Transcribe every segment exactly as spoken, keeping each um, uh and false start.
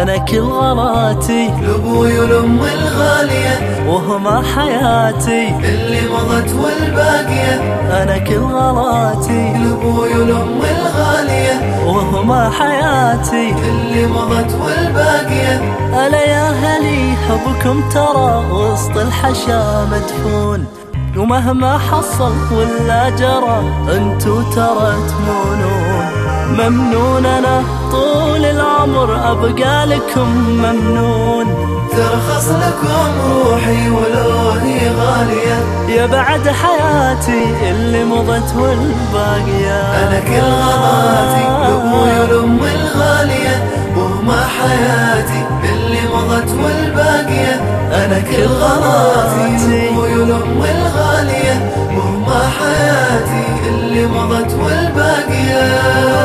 أنا كل غلاتي لأبوي والأم الغالية وهما حياتي اللي مضت والباقية. أنا كل غلاتي لأبوي والأم الغالية وهما حياتي اللي مضت والباقية. ألا يا هلي حبكم ترى وسط الحشا مدفون، ومهما حصل ولا جرى انتو ترى تمونون. ممنون أنا طول العمر أبقى لكم ممنون، ترخص لكم روحي ولو هي غالية. يا بعد حياتي اللي مضت والباقية. أنا كل غلاتي لأبوي والأم الغالية وهما حياتي اللي مضت والباقية. أنا كل غلاتي لأبوي والأم الغالية وهما حياتي اللي مضت والباقية.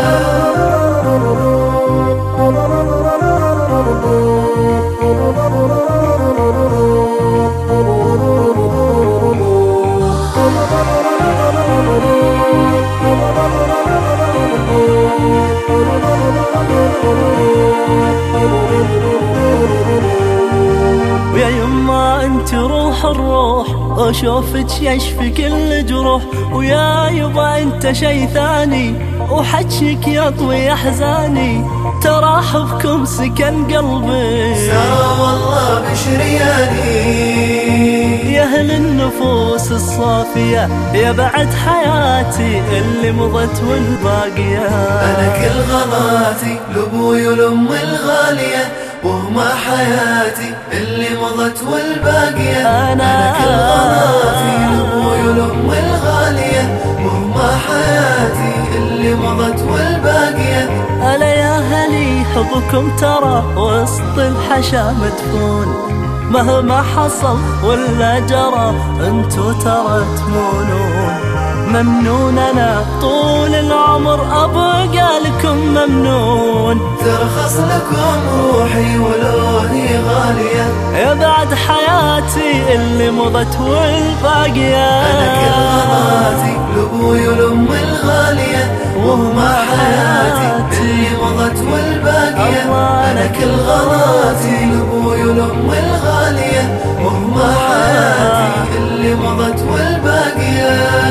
ويا يما انت روح الروح اشوفك يشفي كل جروح، ويا يبا انت شي ثاني وحجك يطوي احزاني. ترى حبكم سكن قلبي سارة والله بشرياني، يا اهل النفوس الصافية يا بعد حياتي اللي مضت والباقية. أنا كل غلاتي لأبوي والأم الغالية وهما حياتي اللي مضت والباقية. أنا كل غلاتي لأبوي والأم الغالية وهما حياتي اللي مضت والباقية. ألا يا هلي حبكم ترى وسط الحشا مدفون، مهما حصل ولا جرى انتو ترى تمونون. ممنون أنا طول العمر أبقى لكم ممنون، ترخص لكم روحي ولو هي غالية. يا بعد حياتي اللي مضت والباقية. أنا كل غلاتي لأبوي والأم الغالية وهما حياتي اللي مضت والباقية. أنا كل غلاتي لأبوي والأم الغالية وهما حياتي اللي مضت والباقية.